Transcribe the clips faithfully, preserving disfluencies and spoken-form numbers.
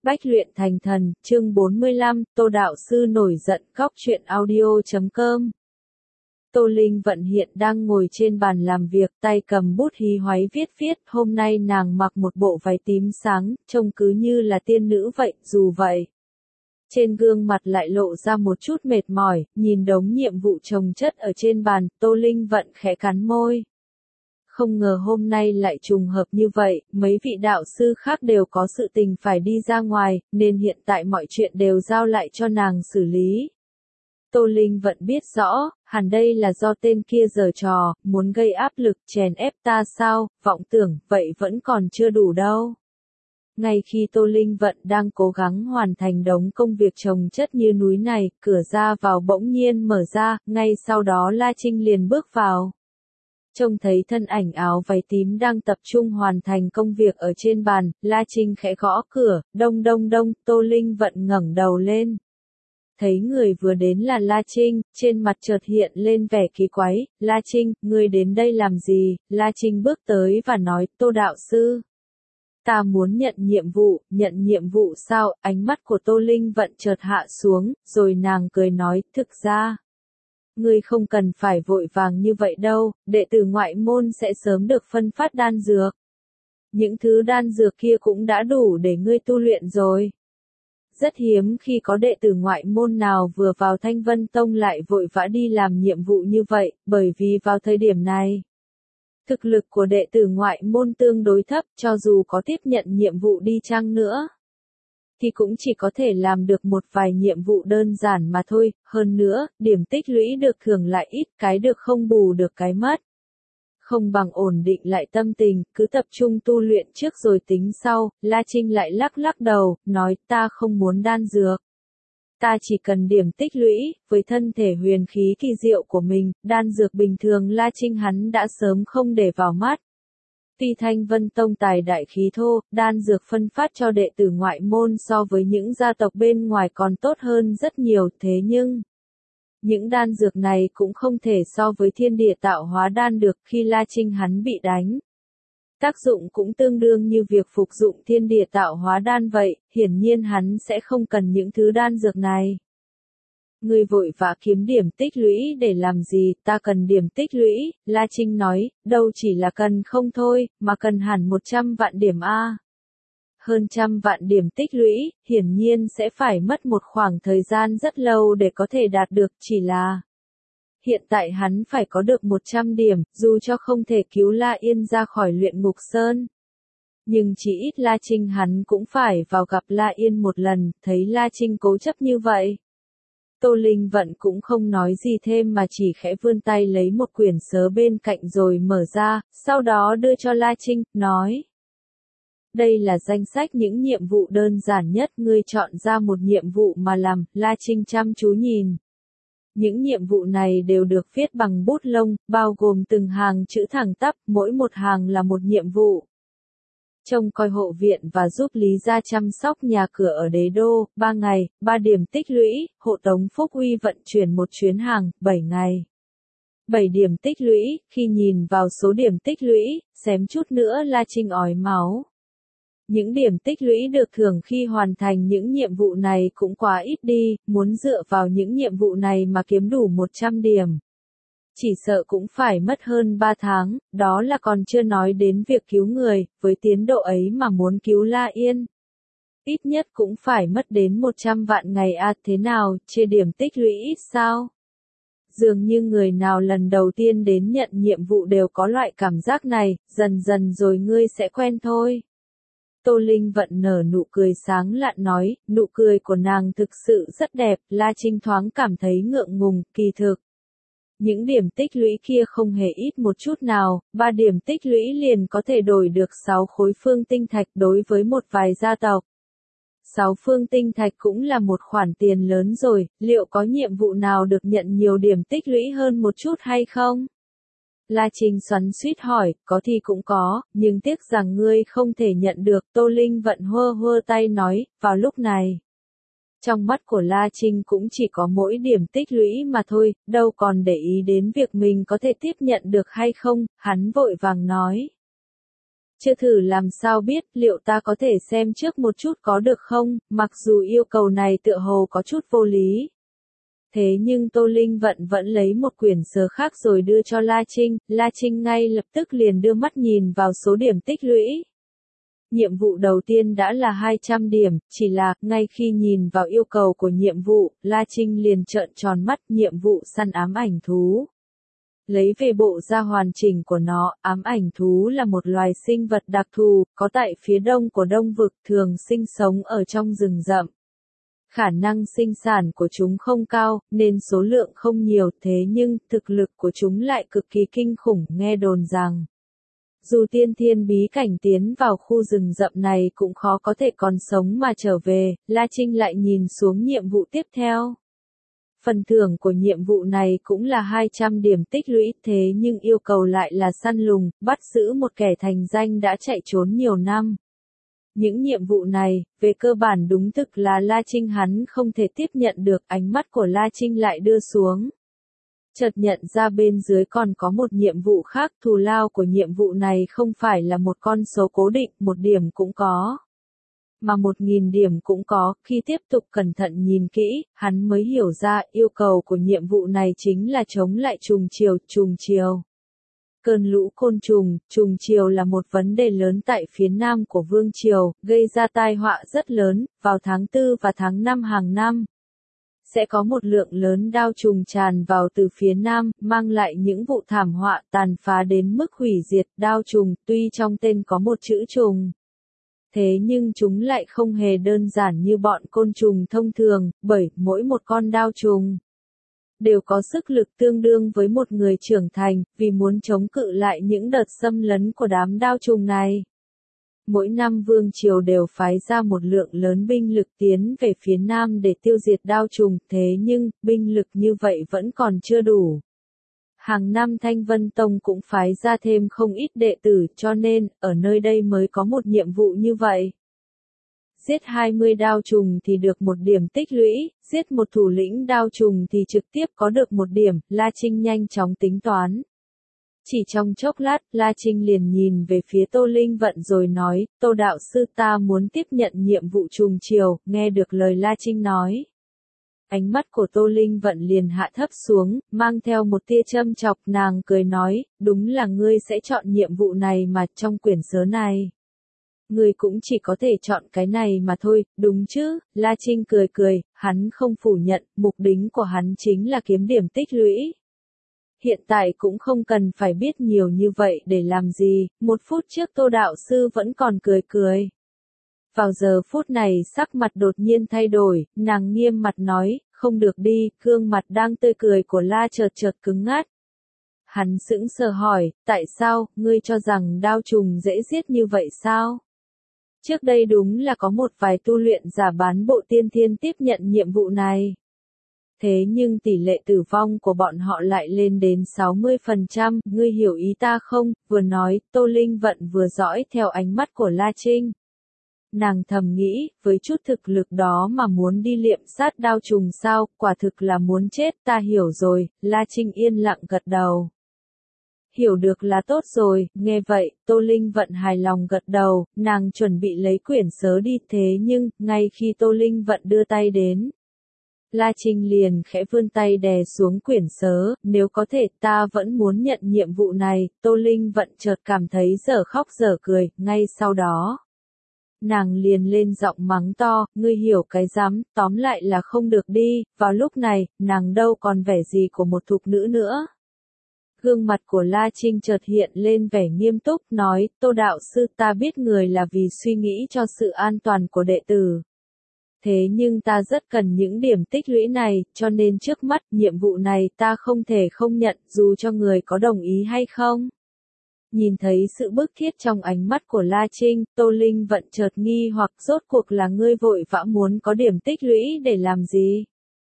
Bách luyện thành thần, chương bốn mươi lăm, Tô Đạo Sư nổi giận, góc truyện audio chấm com. Tô Linh Vận hiện đang ngồi trên bàn làm việc, tay cầm bút hí hoáy viết viết, hôm nay nàng mặc một bộ váy tím sáng, trông cứ như là tiên nữ vậy, dù vậy. Trên gương mặt lại lộ ra một chút mệt mỏi, nhìn đống nhiệm vụ chồng chất ở trên bàn, Tô Linh Vận khẽ cắn môi. Không ngờ hôm nay lại trùng hợp như vậy, mấy vị đạo sư khác đều có sự tình phải đi ra ngoài, nên hiện tại mọi chuyện đều giao lại cho nàng xử lý. Tô Linh Vận biết rõ, hẳn đây là do tên kia giở trò, muốn gây áp lực chèn ép ta sao, vọng tưởng, vậy vẫn còn chưa đủ đâu. Ngay khi Tô Linh Vận đang cố gắng hoàn thành đống công việc chồng chất như núi này, cửa ra vào bỗng nhiên mở ra, ngay sau đó La Trinh liền bước vào. Trông thấy thân ảnh áo váy tím đang tập trung hoàn thành công việc ở trên bàn, La Trinh khẽ gõ cửa, đông đông đông, Tô Linh Vận ngẩng đầu lên. Thấy người vừa đến là La Trinh, trên mặt chợt hiện lên vẻ kỳ quái, La Trinh, ngươi đến đây làm gì? La Trinh bước tới và nói, Tô Đạo Sư. Ta muốn nhận nhiệm vụ, nhận nhiệm vụ sao? Ánh mắt của Tô Linh Vận chợt hạ xuống, rồi nàng cười nói, thực ra. Ngươi không cần phải vội vàng như vậy đâu, đệ tử ngoại môn sẽ sớm được phân phát đan dược. Những thứ đan dược kia cũng đã đủ để ngươi tu luyện rồi. Rất hiếm khi có đệ tử ngoại môn nào vừa vào Thanh Vân Tông lại vội vã đi làm nhiệm vụ như vậy, bởi vì vào thời điểm này, thực lực của đệ tử ngoại môn tương đối thấp, cho dù có tiếp nhận nhiệm vụ đi chăng nữa, thì cũng chỉ có thể làm được một vài nhiệm vụ đơn giản mà thôi, hơn nữa, điểm tích lũy được thường lại ít, cái được không bù được cái mất. Không bằng ổn định lại tâm tình, cứ tập trung tu luyện trước rồi tính sau, La Trinh lại lắc lắc đầu, nói ta không muốn đan dược. Ta chỉ cần điểm tích lũy, với thân thể huyền khí kỳ diệu của mình, đan dược bình thường La Trinh hắn đã sớm không để vào mắt. Tuy Thanh Vân Tông tài đại khí thô, đan dược phân phát cho đệ tử ngoại môn so với những gia tộc bên ngoài còn tốt hơn rất nhiều, thế nhưng những đan dược này cũng không thể so với thiên địa tạo hóa đan được. Khi La Trinh hắn bị đánh, tác dụng cũng tương đương như việc phục dụng thiên địa tạo hóa đan vậy, hiển nhiên hắn sẽ không cần những thứ đan dược này. Ngươi vội vã kiếm điểm tích lũy để làm gì? Ta cần điểm tích lũy, La Trinh nói, đâu chỉ là cần không thôi, mà cần hẳn một trăm vạn điểm a. Hơn trăm vạn điểm tích lũy, hiển nhiên sẽ phải mất một khoảng thời gian rất lâu để có thể đạt được, chỉ là hiện tại hắn phải có được một trăm điểm, dù cho không thể cứu La Yên ra khỏi luyện ngục sơn. Nhưng chỉ ít La Trinh hắn cũng phải vào gặp La Yên một lần, thấy La Trinh cố chấp như vậy. Tô Linh Vận cũng không nói gì thêm mà chỉ khẽ vươn tay lấy một quyển sớ bên cạnh rồi mở ra, sau đó đưa cho La Trinh, nói. Đây là danh sách những nhiệm vụ đơn giản nhất, ngươi chọn ra một nhiệm vụ mà làm. La Trinh chăm chú nhìn. Những nhiệm vụ này đều được viết bằng bút lông, bao gồm từng hàng chữ thẳng tắp, mỗi một hàng là một nhiệm vụ. Trông coi hộ viện và giúp Lý gia chăm sóc nhà cửa ở đế đô, ba ngày, ba điểm tích lũy, hộ tống Phúc Uy vận chuyển một chuyến hàng, bảy ngày. bảy điểm tích lũy, khi nhìn vào số điểm tích lũy, xém chút nữa La Trinh ói máu. Những điểm tích lũy được thưởng khi hoàn thành những nhiệm vụ này cũng quá ít đi, muốn dựa vào những nhiệm vụ này mà kiếm đủ một trăm điểm. Chỉ sợ cũng phải mất hơn ba tháng, đó là còn chưa nói đến việc cứu người, với tiến độ ấy mà muốn cứu La Yên. Ít nhất cũng phải mất đến một trăm vạn ngày à, thế nào, chia điểm tích lũy ít sao? Dường như người nào lần đầu tiên đến nhận nhiệm vụ đều có loại cảm giác này, dần dần rồi ngươi sẽ quen thôi. Tô Linh Vận nở nụ cười sáng lạn nói, nụ cười của nàng thực sự rất đẹp, La Trinh thoáng cảm thấy ngượng ngùng, kỳ thực. Những điểm tích lũy kia không hề ít một chút nào, ba điểm tích lũy liền có thể đổi được sáu khối phương tinh thạch đối với một vài gia tộc. sáu phương tinh thạch cũng là một khoản tiền lớn rồi, liệu có nhiệm vụ nào được nhận nhiều điểm tích lũy hơn một chút hay không? La Trinh xoắn xuýt hỏi, có thì cũng có, nhưng tiếc rằng ngươi không thể nhận được. Tô Linh Vận hơ hơ tay nói, vào lúc này. Trong mắt của La Trinh cũng chỉ có mỗi điểm tích lũy mà thôi, đâu còn để ý đến việc mình có thể tiếp nhận được hay không, hắn vội vàng nói. Chưa thử làm sao biết, liệu ta có thể xem trước một chút có được không, mặc dù yêu cầu này tựa hồ có chút vô lý. Thế nhưng Tô Linh Vận vẫn lấy một quyển sớ khác rồi đưa cho La Trinh, La Trinh ngay lập tức liền đưa mắt nhìn vào số điểm tích lũy. Nhiệm vụ đầu tiên đã là hai trăm điểm, chỉ là, ngay khi nhìn vào yêu cầu của nhiệm vụ, La Trinh liền trợn tròn mắt, nhiệm vụ săn ám ảnh thú. Lấy về bộ da hoàn chỉnh của nó, ám ảnh thú là một loài sinh vật đặc thù, có tại phía đông của Đông Vực, thường sinh sống ở trong rừng rậm. Khả năng sinh sản của chúng không cao, nên số lượng không nhiều, thế nhưng, thực lực của chúng lại cực kỳ kinh khủng, nghe đồn rằng. Dù tiên thiên bí cảnh tiến vào khu rừng rậm này cũng khó có thể còn sống mà trở về, La Trinh lại nhìn xuống nhiệm vụ tiếp theo. Phần thưởng của nhiệm vụ này cũng là hai trăm điểm tích lũy, thế nhưng yêu cầu lại là săn lùng, bắt giữ một kẻ thành danh đã chạy trốn nhiều năm. Những nhiệm vụ này, về cơ bản đúng thực là La Trinh hắn không thể tiếp nhận được, ánh mắt của La Trinh lại đưa xuống. Chợt nhận ra bên dưới còn có một nhiệm vụ khác, thù lao của nhiệm vụ này không phải là một con số cố định, một điểm cũng có. Mà một nghìn điểm cũng có, khi tiếp tục cẩn thận nhìn kỹ, hắn mới hiểu ra yêu cầu của nhiệm vụ này chính là chống lại trùng chiều, trùng chiều. Cơn lũ côn trùng, trùng chiều là một vấn đề lớn tại phía nam của Vương Triều, gây ra tai họa rất lớn, vào tháng tư và tháng năm hàng năm. Sẽ có một lượng lớn đao trùng tràn vào từ phía nam, mang lại những vụ thảm họa tàn phá đến mức hủy diệt. Đao trùng, tuy trong tên có một chữ trùng. Thế nhưng chúng lại không hề đơn giản như bọn côn trùng thông thường, bởi mỗi một con đao trùng đều có sức lực tương đương với một người trưởng thành, vì muốn chống cự lại những đợt xâm lấn của đám đao trùng này. Mỗi năm Vương Triều đều phái ra một lượng lớn binh lực tiến về phía nam để tiêu diệt đao trùng, thế nhưng, binh lực như vậy vẫn còn chưa đủ. Hàng năm Thanh Vân Tông cũng phái ra thêm không ít đệ tử, cho nên, ở nơi đây mới có một nhiệm vụ như vậy. Giết hai mươi đao trùng thì được một điểm tích lũy, giết một thủ lĩnh đao trùng thì trực tiếp có được một điểm, La Trinh nhanh chóng tính toán. Chỉ trong chốc lát, La Trinh liền nhìn về phía Tô Linh Vận rồi nói, Tô đạo sư ta muốn tiếp nhận nhiệm vụ trùng chiều, nghe được lời La Trinh nói. Ánh mắt của Tô Linh Vận liền hạ thấp xuống, mang theo một tia châm chọc, nàng cười nói, đúng là ngươi sẽ chọn nhiệm vụ này mà trong quyển sớ này. Ngươi cũng chỉ có thể chọn cái này mà thôi, đúng chứ? La Trinh cười cười, hắn không phủ nhận, mục đích của hắn chính là kiếm điểm tích lũy. Hiện tại cũng không cần phải biết nhiều như vậy để làm gì, một phút trước Tô đạo sư vẫn còn cười cười. Vào giờ phút này sắc mặt đột nhiên thay đổi, nàng nghiêm mặt nói, không được đi, gương mặt đang tươi cười của La chợt chợt cứng ngắt. Hắn sững sờ hỏi, tại sao, ngươi cho rằng đao trùng dễ giết như vậy sao? Trước đây đúng là có một vài tu luyện giả bán bộ tiên thiên tiếp nhận nhiệm vụ này. Thế nhưng tỷ lệ tử vong của bọn họ lại lên đến sáu mươi phần trăm, ngươi hiểu ý ta không? Vừa nói, Tô Linh Vận vừa dõi theo ánh mắt của La Trinh. Nàng thầm nghĩ, với chút thực lực đó mà muốn đi liệm sát đao trùng sao, quả thực là muốn chết, ta hiểu rồi, La Trinh yên lặng gật đầu. Hiểu được là tốt rồi, nghe vậy, Tô Linh Vận hài lòng gật đầu, nàng chuẩn bị lấy quyển sớ đi, thế nhưng, ngay khi Tô Linh Vận đưa tay đến, La Trinh liền khẽ vươn tay đè xuống quyển sớ, nếu có thể ta vẫn muốn nhận nhiệm vụ này, Tô Linh Vận chợt cảm thấy dở khóc dở cười, ngay sau đó. Nàng liền lên giọng mắng to, ngươi hiểu cái rắm, tóm lại là không được đi, vào lúc này, nàng đâu còn vẻ gì của một thục nữ nữa. Gương mặt của La Trinh chợt hiện lên vẻ nghiêm túc, nói, Tô đạo sư ta biết người là vì suy nghĩ cho sự an toàn của đệ tử. Thế nhưng ta rất cần những điểm tích lũy này, cho nên trước mắt, nhiệm vụ này ta không thể không nhận, dù cho người có đồng ý hay không. Nhìn thấy sự bức thiết trong ánh mắt của La Trinh, Tô Linh Vận chợt nghi hoặc rốt cuộc là ngươi vội vã muốn có điểm tích lũy để làm gì?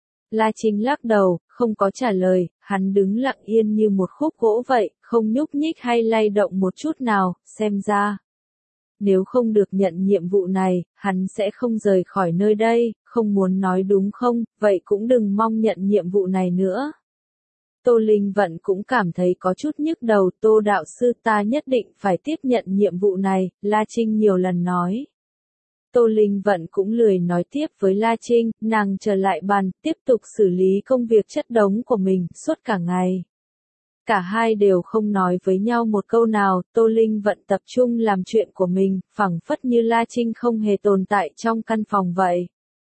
La Trinh lắc đầu, không có trả lời, hắn đứng lặng yên như một khúc gỗ vậy, không nhúc nhích hay lay động một chút nào, xem ra. Nếu không được nhận nhiệm vụ này, hắn sẽ không rời khỏi nơi đây, không muốn nói đúng không, vậy cũng đừng mong nhận nhiệm vụ này nữa. Tô Linh Vận cũng cảm thấy có chút nhức đầu, Tô đạo sư ta nhất định phải tiếp nhận nhiệm vụ này, La Trinh nhiều lần nói. Tô Linh Vận cũng lười nói tiếp với La Trinh, nàng trở lại bàn, tiếp tục xử lý công việc chất đống của mình, suốt cả ngày. Cả hai đều không nói với nhau một câu nào, Tô Linh Vận tập trung làm chuyện của mình, phẳng phất như La Trinh không hề tồn tại trong căn phòng vậy.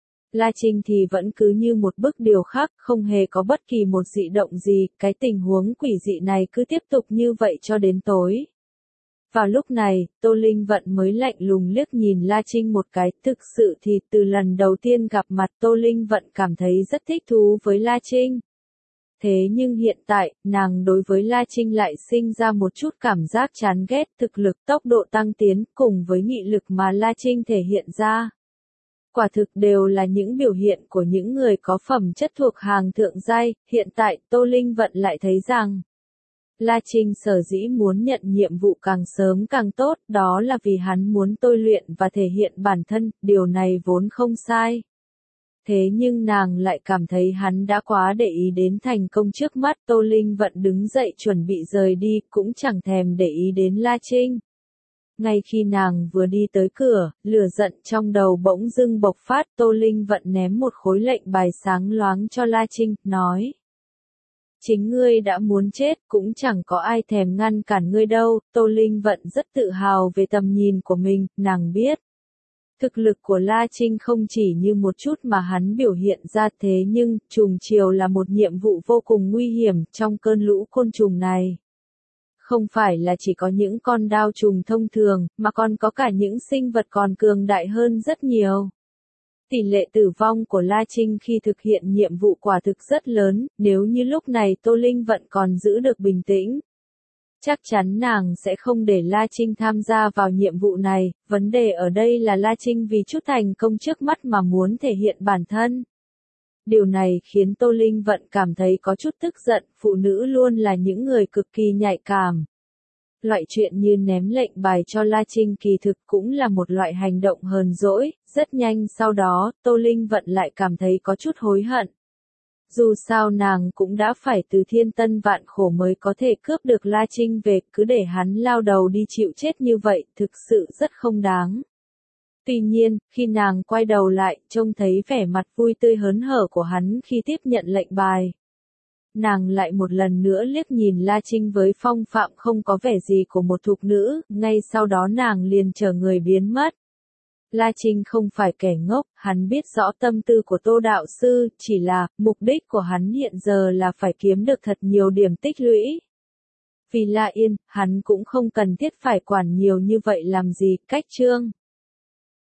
La Trinh thì vẫn cứ như một bức điều khác, không hề có bất kỳ một dị động gì, cái tình huống quỷ dị này cứ tiếp tục như vậy cho đến tối. Vào lúc này, Tô Linh Vận mới lạnh lùng liếc nhìn La Trinh một cái, thực sự thì từ lần đầu tiên gặp mặt Tô Linh Vận cảm thấy rất thích thú với La Trinh. Thế nhưng hiện tại, nàng đối với La Trinh lại sinh ra một chút cảm giác chán ghét, thực lực tốc độ tăng tiến cùng với nghị lực mà La Trinh thể hiện ra. Quả thực đều là những biểu hiện của những người có phẩm chất thuộc hàng thượng giai, hiện tại Tô Linh Vận lại thấy rằng La Trinh sở dĩ muốn nhận nhiệm vụ càng sớm càng tốt, đó là vì hắn muốn tôi luyện và thể hiện bản thân, điều này vốn không sai. Thế nhưng nàng lại cảm thấy hắn đã quá để ý đến thành công trước mắt, Tô Linh Vận đứng dậy chuẩn bị rời đi, cũng chẳng thèm để ý đến La Trinh. Ngay khi nàng vừa đi tới cửa, lửa giận trong đầu bỗng dưng bộc phát, Tô Linh Vận ném một khối lệnh bài sáng loáng cho La Trinh, nói. Chính ngươi đã muốn chết, cũng chẳng có ai thèm ngăn cản ngươi đâu, Tô Linh Vận rất tự hào về tầm nhìn của mình, nàng biết. Thực lực của La Trinh không chỉ như một chút mà hắn biểu hiện ra thế nhưng, trùng chiều là một nhiệm vụ vô cùng nguy hiểm trong cơn lũ côn trùng này. Không phải là chỉ có những con đao trùng thông thường, mà còn có cả những sinh vật còn cường đại hơn rất nhiều. Tỷ lệ tử vong của La Trinh khi thực hiện nhiệm vụ quả thực rất lớn, nếu như lúc này Tô Linh Vận còn giữ được bình tĩnh. Chắc chắn nàng sẽ không để La Trinh tham gia vào nhiệm vụ này, vấn đề ở đây là La Trinh vì chút thành công trước mắt mà muốn thể hiện bản thân. Điều này khiến Tô Linh Vận cảm thấy có chút tức giận, phụ nữ luôn là những người cực kỳ nhạy cảm. Loại chuyện như ném lệnh bài cho La Trinh kỳ thực cũng là một loại hành động hờn dỗi, rất nhanh sau đó, Tô Linh Vận lại cảm thấy có chút hối hận. Dù sao nàng cũng đã phải từ thiên tân vạn khổ mới có thể cướp được La Trinh về, cứ để hắn lao đầu đi chịu chết như vậy, thực sự rất không đáng. Tuy nhiên, khi nàng quay đầu lại, trông thấy vẻ mặt vui tươi hớn hở của hắn khi tiếp nhận lệnh bài. Nàng lại một lần nữa liếc nhìn La Trinh với phong phạm không có vẻ gì của một thục nữ, ngay sau đó nàng liền chờ người biến mất. La Trinh không phải kẻ ngốc, hắn biết rõ tâm tư của Tô đạo sư, chỉ là, mục đích của hắn hiện giờ là phải kiếm được thật nhiều điểm tích lũy. Vì La Yên, hắn cũng không cần thiết phải quản nhiều như vậy làm gì, cách chương.